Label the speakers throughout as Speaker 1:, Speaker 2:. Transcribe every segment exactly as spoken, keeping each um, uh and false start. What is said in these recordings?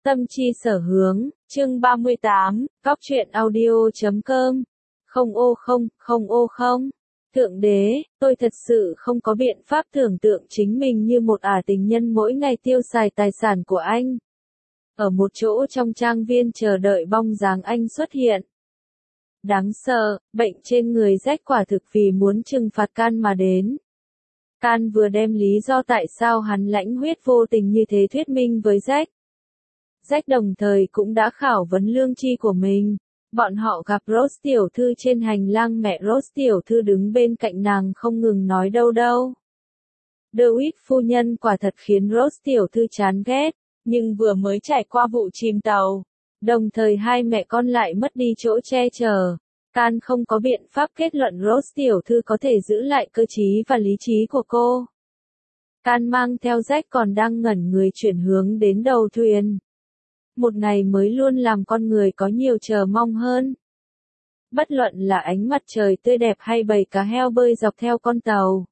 Speaker 1: Tâm chi sở hướng, chương ba mươi tám, góc truyện audio chấm com. Không ô không, không ô không. Thượng đế, tôi thật sự không có biện pháp tưởng tượng chính mình như một ả tình nhân mỗi ngày tiêu xài tài sản của anh. Ở một chỗ trong trang viên chờ đợi bóng dáng anh xuất hiện. Đáng sợ, bệnh trên người Jack quả thực vì muốn trừng phạt Can mà đến. Can vừa đem lý do tại sao hắn lãnh huyết vô tình như thế thuyết minh với Jack. Jack đồng thời cũng đã khảo vấn lương tri của mình. Bọn họ gặp Rose tiểu thư trên hành lang, mẹ Rose tiểu thư đứng bên cạnh nàng không ngừng nói đâu đâu. DeWitt phu nhân quả thật khiến Rose tiểu thư chán ghét, nhưng vừa mới trải qua vụ chìm tàu. Đồng thời hai mẹ con lại mất đi chỗ che chở. Can không có biện pháp kết luận Rose tiểu thư có thể giữ lại cơ trí và lý trí của cô. Can mang theo Jack còn đang ngẩn người chuyển hướng đến đầu thuyền. Một ngày mới luôn làm con người có nhiều chờ mong hơn. Bất luận là ánh mặt trời tươi đẹp hay bầy cá heo bơi dọc theo con tàu.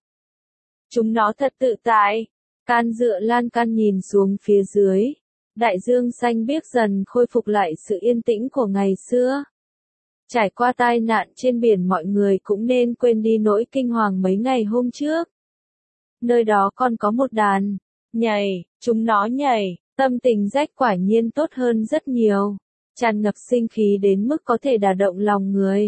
Speaker 1: Chúng nó thật tự tại. Can dựa lan can nhìn xuống phía dưới. Đại dương xanh biếc dần khôi phục lại sự yên tĩnh của ngày xưa. Trải qua tai nạn trên biển, mọi người cũng nên quên đi nỗi kinh hoàng mấy ngày hôm trước. Nơi đó còn có một đàn nhảy, chúng nó nhảy. Tâm tình Jack quả nhiên tốt hơn rất nhiều, tràn ngập sinh khí đến mức có thể đả động lòng người.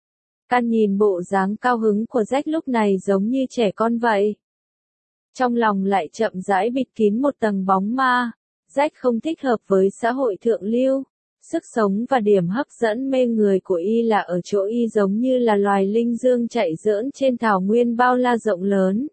Speaker 1: Can nhìn bộ dáng cao hứng của Jack lúc này giống như trẻ con vậy. Trong lòng lại chậm rãi bịt kín một tầng bóng ma. Jack không thích hợp với xã hội thượng lưu. Sức sống và điểm hấp dẫn mê người của y là ở chỗ y giống như là loài linh dương chạy giỡn trên thảo nguyên bao la rộng lớn.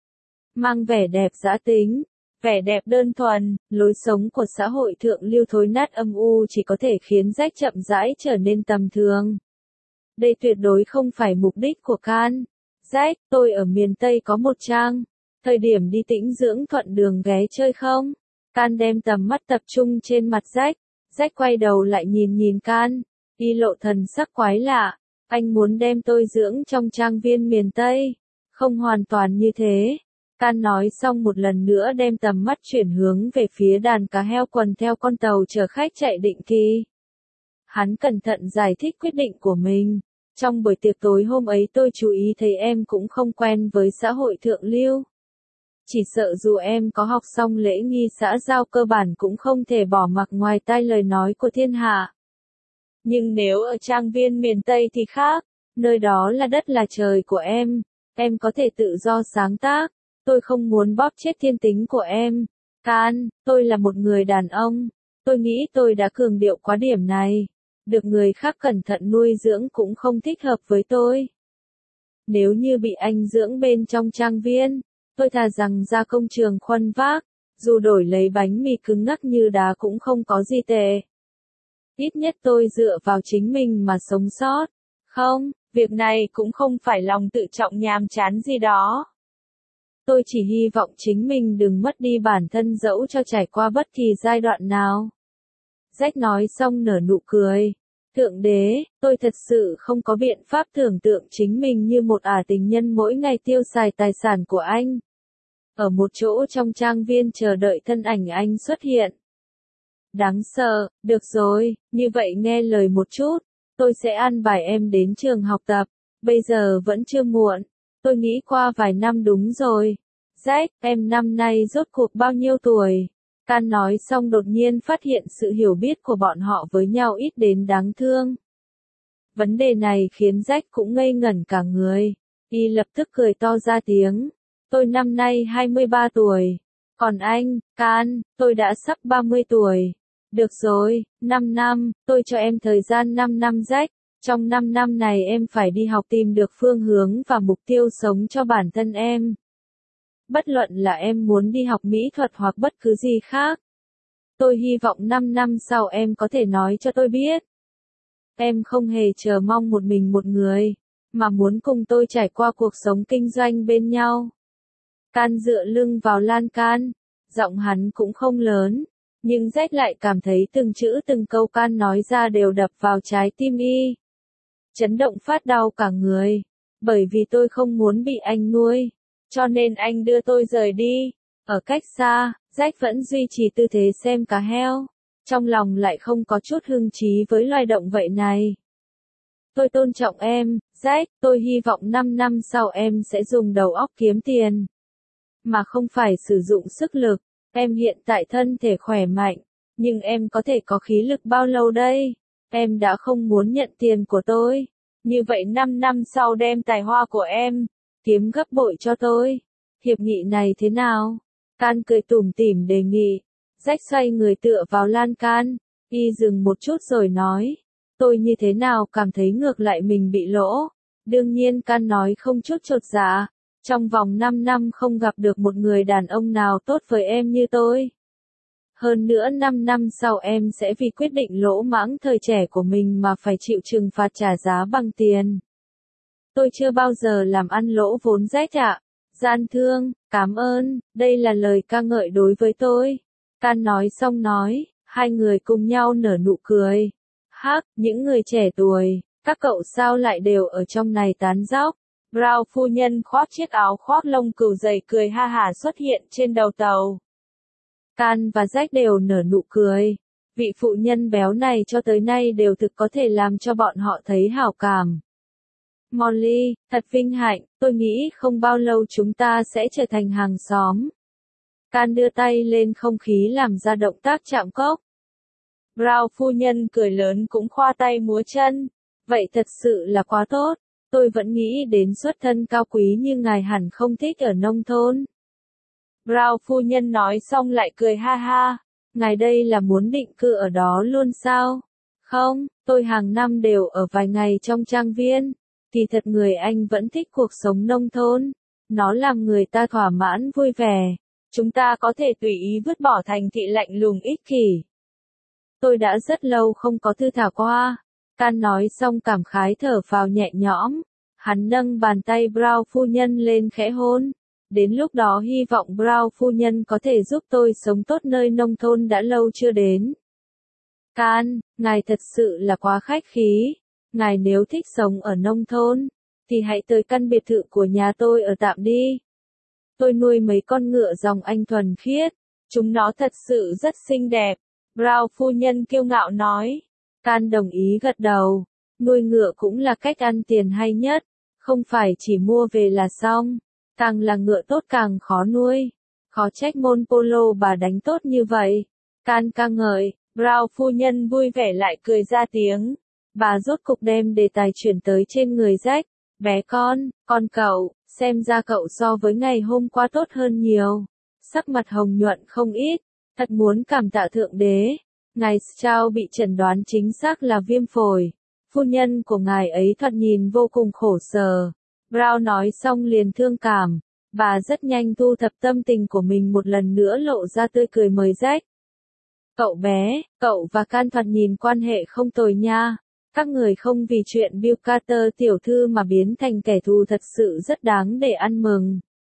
Speaker 1: Mang vẻ đẹp dã tính. Vẻ đẹp đơn thuần, lối sống của xã hội thượng lưu thối nát âm u chỉ có thể khiến Jack chậm rãi trở nên tầm thường. Đây tuyệt đối không phải mục đích của Can. Jack, tôi ở miền Tây có một trang. Thời điểm đi tĩnh dưỡng thuận đường ghé chơi không? Can đem tầm mắt tập trung trên mặt Jack. Jack quay đầu lại nhìn nhìn Can. Y lộ thần sắc quái lạ. Anh muốn đem tôi dưỡng trong trang viên miền Tây. Không hoàn toàn như thế. Can nói xong một lần nữa đem tầm mắt chuyển hướng về phía đàn cá heo quần theo con tàu chở khách chạy định kỳ. Hắn cẩn thận giải thích quyết định của mình. Trong buổi tiệc tối hôm ấy tôi chú ý thấy em cũng không quen với xã hội thượng lưu. Chỉ sợ dù em có học xong lễ nghi xã giao cơ bản cũng không thể bỏ mặc ngoài tai lời nói của thiên hạ. Nhưng nếu ở trang viên miền Tây thì khác, nơi đó là đất là trời của em, em có thể tự do sáng tác. Tôi không muốn bóp chết thiên tính của em. Can, tôi là một người đàn ông. Tôi nghĩ tôi đã cường điệu quá điểm này. Được người khác cẩn thận nuôi dưỡng cũng không thích hợp với tôi. Nếu như bị anh dưỡng bên trong trang viên, tôi thà rằng ra công trường khuân vác, dù đổi lấy bánh mì cứng ngắc như đá cũng không có gì tệ. Ít nhất tôi dựa vào chính mình mà sống sót. Không, việc này cũng không phải lòng tự trọng nhàm chán gì đó. Tôi chỉ hy vọng chính mình đừng mất đi bản thân dẫu cho trải qua bất kỳ giai đoạn nào. Jack nói xong nở nụ cười. Thượng đế, tôi thật sự không có biện pháp tưởng tượng chính mình như một ả tình nhân mỗi ngày tiêu xài tài sản của anh. Ở một chỗ trong trang viên chờ đợi thân ảnh anh xuất hiện. Đáng sợ, được rồi, như vậy nghe lời một chút. Tôi sẽ an bài em đến trường học tập. Bây giờ vẫn chưa muộn. Tôi nghĩ qua vài năm đúng rồi. Jack, em năm nay rốt cuộc bao nhiêu tuổi? Can nói xong đột nhiên phát hiện sự hiểu biết của bọn họ với nhau ít đến đáng thương. Vấn đề này khiến Jack cũng ngây ngẩn cả người. Y lập tức cười to ra tiếng. Tôi năm nay hai mươi ba tuổi. Còn anh, Can, tôi đã sắp ba mươi tuổi. Được rồi, năm năm, tôi cho em thời gian năm năm Jack. Trong năm năm này em phải đi học tìm được phương hướng và mục tiêu sống cho bản thân em. Bất luận là em muốn đi học mỹ thuật hoặc bất cứ gì khác. Tôi hy vọng năm năm sau em có thể nói cho tôi biết. Em không hề chờ mong một mình một người, mà muốn cùng tôi trải qua cuộc sống kinh doanh bên nhau. Can dựa lưng vào lan can, giọng hắn cũng không lớn, nhưng Jack lại cảm thấy từng chữ từng câu Can nói ra đều đập vào trái tim y. Chấn động phát đau cả người, bởi vì tôi không muốn bị anh nuôi, cho nên anh đưa tôi rời đi. Ở cách xa, Jack vẫn duy trì tư thế xem cá heo. trong lòng lại không có chút hưng trí với loài động vậy này. Tôi tôn trọng em, Jack, tôi hy vọng năm năm sau em sẽ dùng đầu óc kiếm tiền, mà không phải sử dụng sức lực. Em hiện tại thân thể khỏe mạnh, nhưng em có thể có khí lực bao lâu đây? Em đã không muốn nhận tiền của tôi. Như vậy năm năm sau đem tài hoa của em, kiếm gấp bội cho tôi. Hiệp nghị này thế nào? Can cười tủm tỉm đề nghị. Jack xoay người tựa vào lan can, y dừng một chút rồi nói. Tôi như thế nào cảm thấy ngược lại mình bị lỗ. Đương nhiên Can nói không chút chột dạ. Trong vòng năm năm không gặp được một người đàn ông nào tốt với em như tôi. Hơn nữa năm năm sau em sẽ vì quyết định lỗ mãng thời trẻ của mình mà phải chịu trừng phạt trả giá bằng tiền. Tôi chưa bao giờ làm ăn lỗ vốn Jack ạ. Gian thương, cảm ơn, đây là lời ca ngợi đối với tôi. Can nói xong nói, hai người cùng nhau nở nụ cười. Hắc, những người trẻ tuổi, các cậu sao lại đều ở trong này tán dóc. Brown phu nhân khoác chiếc áo khoác lông cừu dày cười ha hả xuất hiện trên đầu tàu. Can và Jack đều nở nụ cười. Vị phụ nhân béo này cho tới nay đều thực có thể làm cho bọn họ thấy hảo cảm. Molly, thật vinh hạnh, tôi nghĩ không bao lâu chúng ta sẽ trở thành hàng xóm. Can đưa tay lên không khí làm ra động tác chạm cốc. Brown phu nhân cười lớn cũng khoa tay múa chân. Vậy thật sự là quá tốt. Tôi vẫn nghĩ đến xuất thân cao quý như ngài hẳn không thích ở nông thôn. Brown phu nhân nói xong lại cười ha ha. Ngài đây là muốn định cư ở đó luôn sao? Không, tôi hàng năm đều ở vài ngày trong trang viên. Kỳ thật người Anh vẫn thích cuộc sống nông thôn. Nó làm người ta thỏa mãn vui vẻ. Chúng ta có thể tùy ý vứt bỏ thành thị lạnh lùng ích kỷ. Tôi đã rất lâu không có thư thả qua. Can nói xong cảm khái thở phào nhẹ nhõm. Hắn nâng bàn tay Brown phu nhân lên khẽ hôn. Đến lúc đó hy vọng Brown phu nhân có thể giúp tôi sống tốt nơi nông thôn đã lâu chưa đến. Can, ngài thật sự là quá khách khí. Ngài nếu thích sống ở nông thôn, thì hãy tới căn biệt thự của nhà tôi ở tạm đi. Tôi nuôi mấy con ngựa dòng Anh thuần khiết. Chúng nó thật sự rất xinh đẹp. Brown phu nhân kiêu ngạo nói. Can đồng ý gật đầu. Nuôi ngựa cũng là cách ăn tiền hay nhất. Không phải chỉ mua về là xong. Càng là ngựa tốt càng khó nuôi. Khó trách môn polo bà đánh tốt như vậy. Can ca ngợi. Brown phu nhân vui vẻ lại cười ra tiếng. Bà rốt cục đem đề tài chuyển tới trên người Jack. Bé con, con cậu, xem ra cậu so với ngày hôm qua tốt hơn nhiều. Sắc mặt hồng nhuận không ít. Thật muốn cảm tạ thượng đế. Ngài Strauss bị chẩn đoán chính xác là viêm phổi. Phu nhân của ngài ấy thoạt nhìn vô cùng khổ sở. Brown nói xong liền thương cảm. Bà rất nhanh thu thập tâm tình của mình một lần nữa lộ ra tươi cười mời Jack. Cậu bé, cậu và Can thoạt nhìn quan hệ không tồi nha. Các người không vì chuyện Bill Carter tiểu thư mà biến thành kẻ thù thật sự rất đáng để ăn mừng.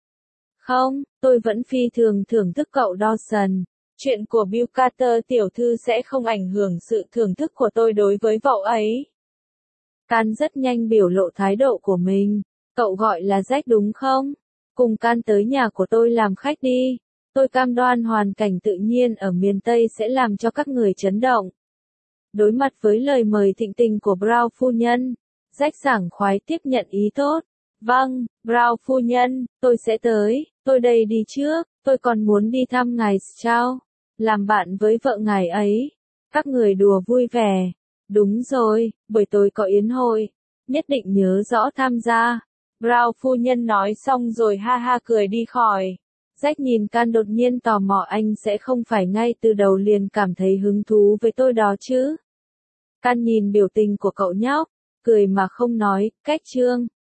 Speaker 1: Không, tôi vẫn phi thường thưởng thức cậu Dawson. Chuyện của Bill Carter tiểu thư sẽ không ảnh hưởng sự thưởng thức của tôi đối với cậu ấy. Can rất nhanh biểu lộ thái độ của mình. Cậu gọi là Jack đúng không? Cùng Can tới nhà của tôi làm khách đi. Tôi cam đoan hoàn cảnh tự nhiên ở miền Tây sẽ làm cho các người chấn động. Đối mặt với lời mời thịnh tình của Brown phu nhân, Jack sảng khoái tiếp nhận ý tốt. Vâng, Brown phu nhân, tôi sẽ tới, tôi đây đi trước, tôi còn muốn đi thăm ngài Strauss, làm bạn với vợ ngài ấy. Các người đùa vui vẻ. Đúng rồi, buổi tối có yến hội, nhất định nhớ rõ tham gia. Brown phu nhân nói xong rồi ha ha cười đi khỏi. Jack nhìn Can đột nhiên tò mò anh sẽ không phải ngay từ đầu liền cảm thấy hứng thú với tôi đó chứ. Can nhìn biểu tình của cậu nhóc, cười mà không nói, cách chương.